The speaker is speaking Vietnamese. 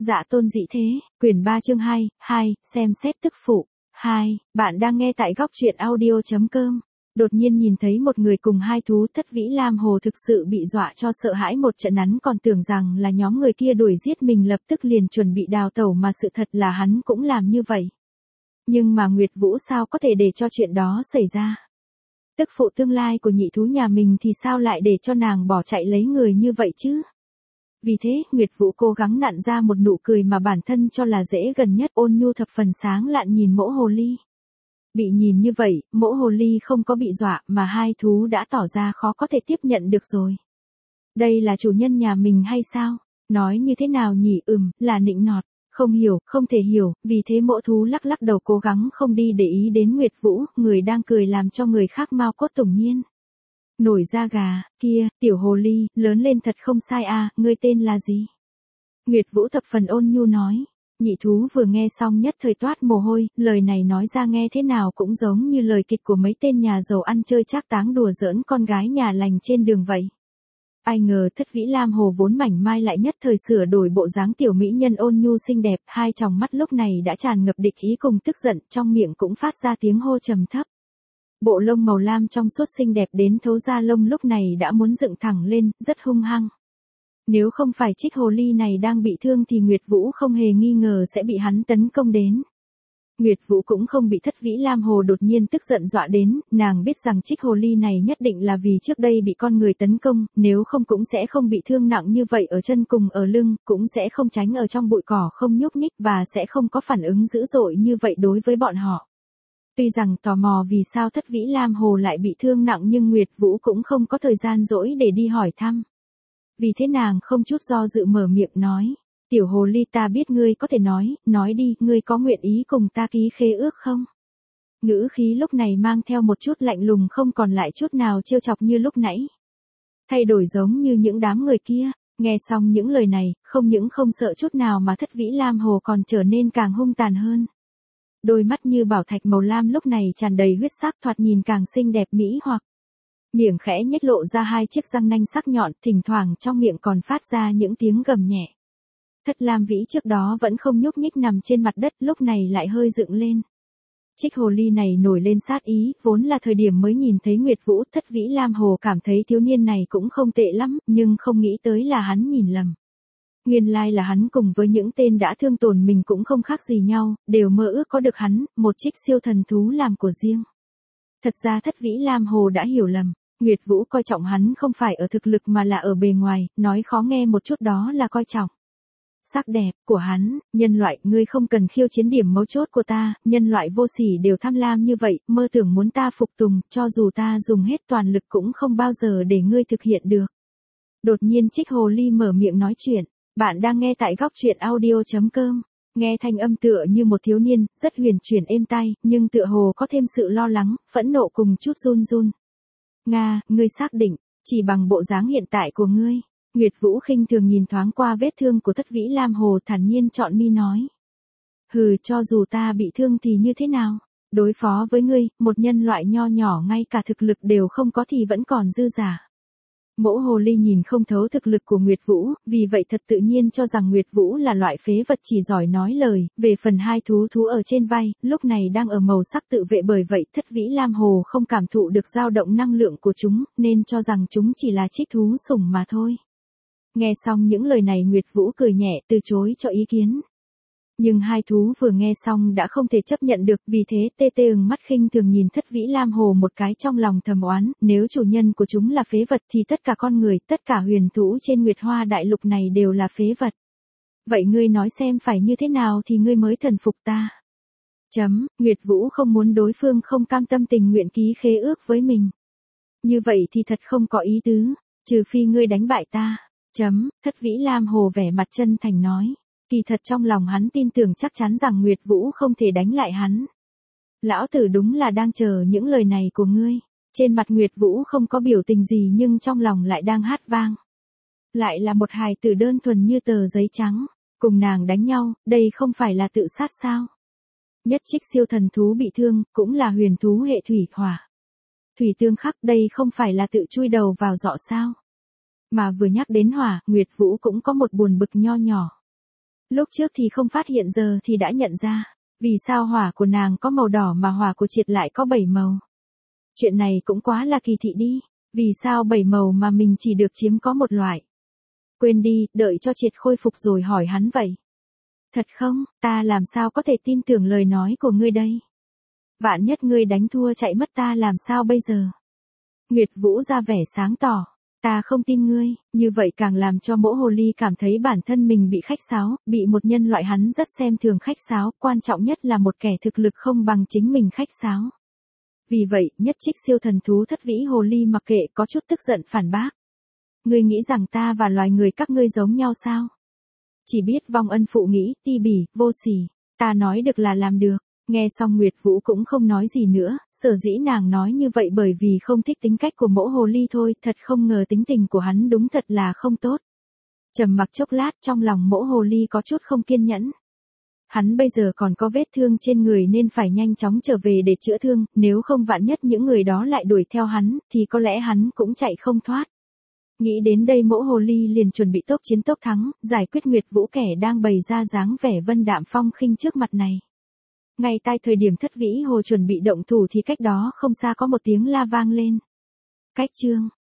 Dạ tôn dị thế, quyển 3 chương 2, xem xét tức phụ. 2, bạn đang nghe tại góc truyện audio.com. Đột nhiên nhìn thấy một người cùng hai thú, Thất Vĩ Lam Hồ thực sự bị dọa cho sợ hãi một trận, hắn còn tưởng rằng là nhóm người kia đuổi giết mình, lập tức liền chuẩn bị đào tẩu, mà sự thật là hắn cũng làm như vậy. Nhưng mà Nguyệt Vũ sao có thể để cho chuyện đó xảy ra? Tức phụ tương lai của nhị thú nhà mình thì sao lại để cho nàng bỏ chạy lấy người như vậy chứ? Vì thế, Nguyệt Vũ cố gắng nặn ra một nụ cười mà bản thân cho là dễ gần nhất, ôn nhu thập phần sáng lạn nhìn Mỗ Hồ Ly. Bị nhìn như vậy, Mỗ Hồ Ly không có bị dọa, mà hai thú đã tỏ ra khó có thể tiếp nhận được rồi. Đây là chủ nhân nhà mình hay sao? Nói như thế nào nhỉ? Là nịnh nọt. Không hiểu, không thể hiểu, vì thế Mỗ thú lắc lắc đầu cố gắng không đi để ý đến Nguyệt Vũ, người đang cười làm cho người khác mau cốt tủng nhiên. Nổi da gà, kia, tiểu hồ ly, lớn lên thật không sai à, ngươi tên là gì? Nguyệt Vũ thập phần ôn nhu nói. Nhị thú vừa nghe xong nhất thời toát mồ hôi, lời này nói ra nghe thế nào cũng giống như lời kịch của mấy tên nhà giàu ăn chơi trác táng đùa giỡn con gái nhà lành trên đường vậy. Ai ngờ Thất Vĩ Lam Hồ vốn mảnh mai lại nhất thời sửa đổi bộ dáng tiểu mỹ nhân ôn nhu xinh đẹp, hai tròng mắt lúc này đã tràn ngập địch ý cùng tức giận, trong miệng cũng phát ra tiếng hô trầm thấp. Bộ lông màu lam trong suốt xinh đẹp đến thấu da lông lúc này đã muốn dựng thẳng lên, rất hung hăng. Nếu không phải Trích Hồ Ly này đang bị thương thì Nguyệt Vũ không hề nghi ngờ sẽ bị hắn tấn công đến. Nguyệt Vũ cũng không bị Thất Vĩ Lam Hồ đột nhiên tức giận dọa đến, nàng biết rằng Trích Hồ Ly này nhất định là vì trước đây bị con người tấn công, nếu không cũng sẽ không bị thương nặng như vậy ở chân cùng ở lưng, cũng sẽ không tránh ở trong bụi cỏ không nhúc nhích và sẽ không có phản ứng dữ dội như vậy đối với bọn họ. Tuy rằng tò mò vì sao Thất Vĩ Lam Hồ lại bị thương nặng nhưng Nguyệt Vũ cũng không có thời gian rỗi để đi hỏi thăm. Vì thế nàng không chút do dự mở miệng nói, tiểu hồ ly ta biết ngươi có thể nói đi, ngươi có nguyện ý cùng ta ký khế ước không? Ngữ khí lúc này mang theo một chút lạnh lùng, không còn lại chút nào trêu chọc như lúc nãy. Thay đổi giống như những đám người kia, nghe xong những lời này, không những không sợ chút nào mà Thất Vĩ Lam Hồ còn trở nên càng hung tàn hơn. Đôi mắt như bảo thạch màu lam lúc này tràn đầy huyết sắc, thoạt nhìn càng xinh đẹp mỹ hoặc. Miệng khẽ nhếch lộ ra hai chiếc răng nanh sắc nhọn, thỉnh thoảng trong miệng còn phát ra những tiếng gầm nhẹ. Thất Lam Vĩ trước đó vẫn không nhúc nhích nằm trên mặt đất, lúc này lại hơi dựng lên. Trích Hồ Ly này nổi lên sát ý, vốn là thời điểm mới nhìn thấy Nguyệt Vũ, Thất Vĩ Lam Hồ cảm thấy thiếu niên này cũng không tệ lắm, nhưng không nghĩ tới là hắn nhìn lầm. Nguyên lai là hắn cùng với những tên đã thương tổn mình cũng không khác gì nhau, đều mơ ước có được hắn, một trích siêu thần thú làm của riêng. Thật ra Thất Vĩ Lam Hồ đã hiểu lầm, Nguyệt Vũ coi trọng hắn không phải ở thực lực mà là ở bề ngoài, nói khó nghe một chút đó là coi trọng sắc đẹp của hắn. Nhân loại, ngươi không cần khiêu chiến điểm mấu chốt của ta, nhân loại vô sỉ đều tham lam như vậy, mơ tưởng muốn ta phục tùng, cho dù ta dùng hết toàn lực cũng không bao giờ để ngươi thực hiện được. Đột nhiên Trích Hồ Ly mở miệng nói chuyện. Bạn đang nghe tại góc truyện audio.com. Nghe thanh âm tựa như một thiếu niên, rất huyền chuyển êm tai, nhưng tựa hồ có thêm sự lo lắng, phẫn nộ cùng chút run run. Nga, ngươi xác định, chỉ bằng bộ dáng hiện tại của ngươi. Nguyệt Vũ khinh thường nhìn thoáng qua vết thương của Thất Vĩ Lam Hồ, thản nhiên chọn mi nói. Hừ, cho dù ta bị thương thì như thế nào? Đối phó với ngươi, một nhân loại nho nhỏ ngay cả thực lực đều không có thì vẫn còn dư giả. Mỗ Hồ Ly nhìn không thấu thực lực của Nguyệt Vũ, vì vậy thật tự nhiên cho rằng Nguyệt Vũ là loại phế vật chỉ giỏi nói lời. Về phần hai thú ở trên vai, lúc này đang ở màu sắc tự vệ, bởi vậy Thất Vĩ Lam Hồ không cảm thụ được dao động năng lượng của chúng, nên cho rằng chúng chỉ là trích thú sủng mà thôi. Nghe xong những lời này Nguyệt Vũ cười nhẹ từ chối cho ý kiến. Nhưng hai thú vừa nghe xong đã không thể chấp nhận được, vì thế tê ửng mắt khinh thường nhìn Thất Vĩ Lam Hồ một cái, trong lòng thầm oán, nếu chủ nhân của chúng là phế vật thì tất cả con người, tất cả huyền thú trên Nguyệt Hoa đại lục này đều là phế vật. Vậy ngươi nói xem phải như thế nào thì ngươi mới thần phục ta? Nguyệt Vũ không muốn đối phương không cam tâm tình nguyện ký khế ước với mình. Như vậy thì thật không có ý tứ, trừ phi ngươi đánh bại ta. Thất Vĩ Lam Hồ vẻ mặt chân thành nói. Kỳ thật trong lòng hắn tin tưởng chắc chắn rằng Nguyệt Vũ không thể đánh lại hắn. Lão tử đúng là đang chờ những lời này của ngươi. Trên mặt Nguyệt Vũ không có biểu tình gì nhưng trong lòng lại đang hát vang. Lại là một hài tử đơn thuần như tờ giấy trắng. Cùng nàng đánh nhau, đây không phải là tự sát sao? Nhất trích siêu thần thú bị thương, cũng là huyền thú hệ thủy hỏa. Thủy tương khắc, đây không phải là tự chui đầu vào giọ sao? Mà vừa nhắc đến hỏa, Nguyệt Vũ cũng có một buồn bực nho nhỏ. Lúc trước thì không phát hiện, giờ thì đã nhận ra. Vì sao hỏa của nàng có màu đỏ mà hỏa của Triệt lại có 7 màu? Chuyện này cũng quá là kỳ thị đi. Vì sao 7 màu mà mình chỉ được chiếm có một loại? Quên đi, đợi cho Triệt khôi phục rồi hỏi hắn vậy. Thật không, ta làm sao có thể tin tưởng lời nói của ngươi đây? Vạn nhất ngươi đánh thua chạy mất ta làm sao bây giờ? Nguyệt Vũ ra vẻ sáng tỏ. Ta không tin ngươi, như vậy càng làm cho Mỗ Hồ Ly cảm thấy bản thân mình bị khách sáo, bị một nhân loại hắn rất xem thường khách sáo, quan trọng nhất là một kẻ thực lực không bằng chính mình khách sáo. Vì vậy, nhất trích siêu thần thú Thất Vĩ Hồ Ly mặc kệ, có chút tức giận phản bác. Ngươi nghĩ rằng ta và loài người các ngươi giống nhau sao? Chỉ biết vong ân phụ nghĩa, ti bỉ, vô sỉ. Ta nói được là làm được. Nghe xong Nguyệt Vũ cũng không nói gì nữa, sở dĩ nàng nói như vậy bởi vì không thích tính cách của Mỗ Hồ Ly thôi, thật không ngờ tính tình của hắn đúng thật là không tốt. Trầm mặc chốc lát, trong lòng Mỗ Hồ Ly có chút không kiên nhẫn. Hắn bây giờ còn có vết thương trên người nên phải nhanh chóng trở về để chữa thương, nếu không vạn nhất những người đó lại đuổi theo hắn, thì có lẽ hắn cũng chạy không thoát. Nghĩ đến đây Mỗ Hồ Ly liền chuẩn bị tốc chiến tốc thắng, giải quyết Nguyệt Vũ kẻ đang bày ra dáng vẻ vân đạm phong khinh trước mặt này. Ngay tại thời điểm Thất Vĩ Hồ chuẩn bị động thủ thì cách đó không xa có một tiếng la vang lên. Cách chương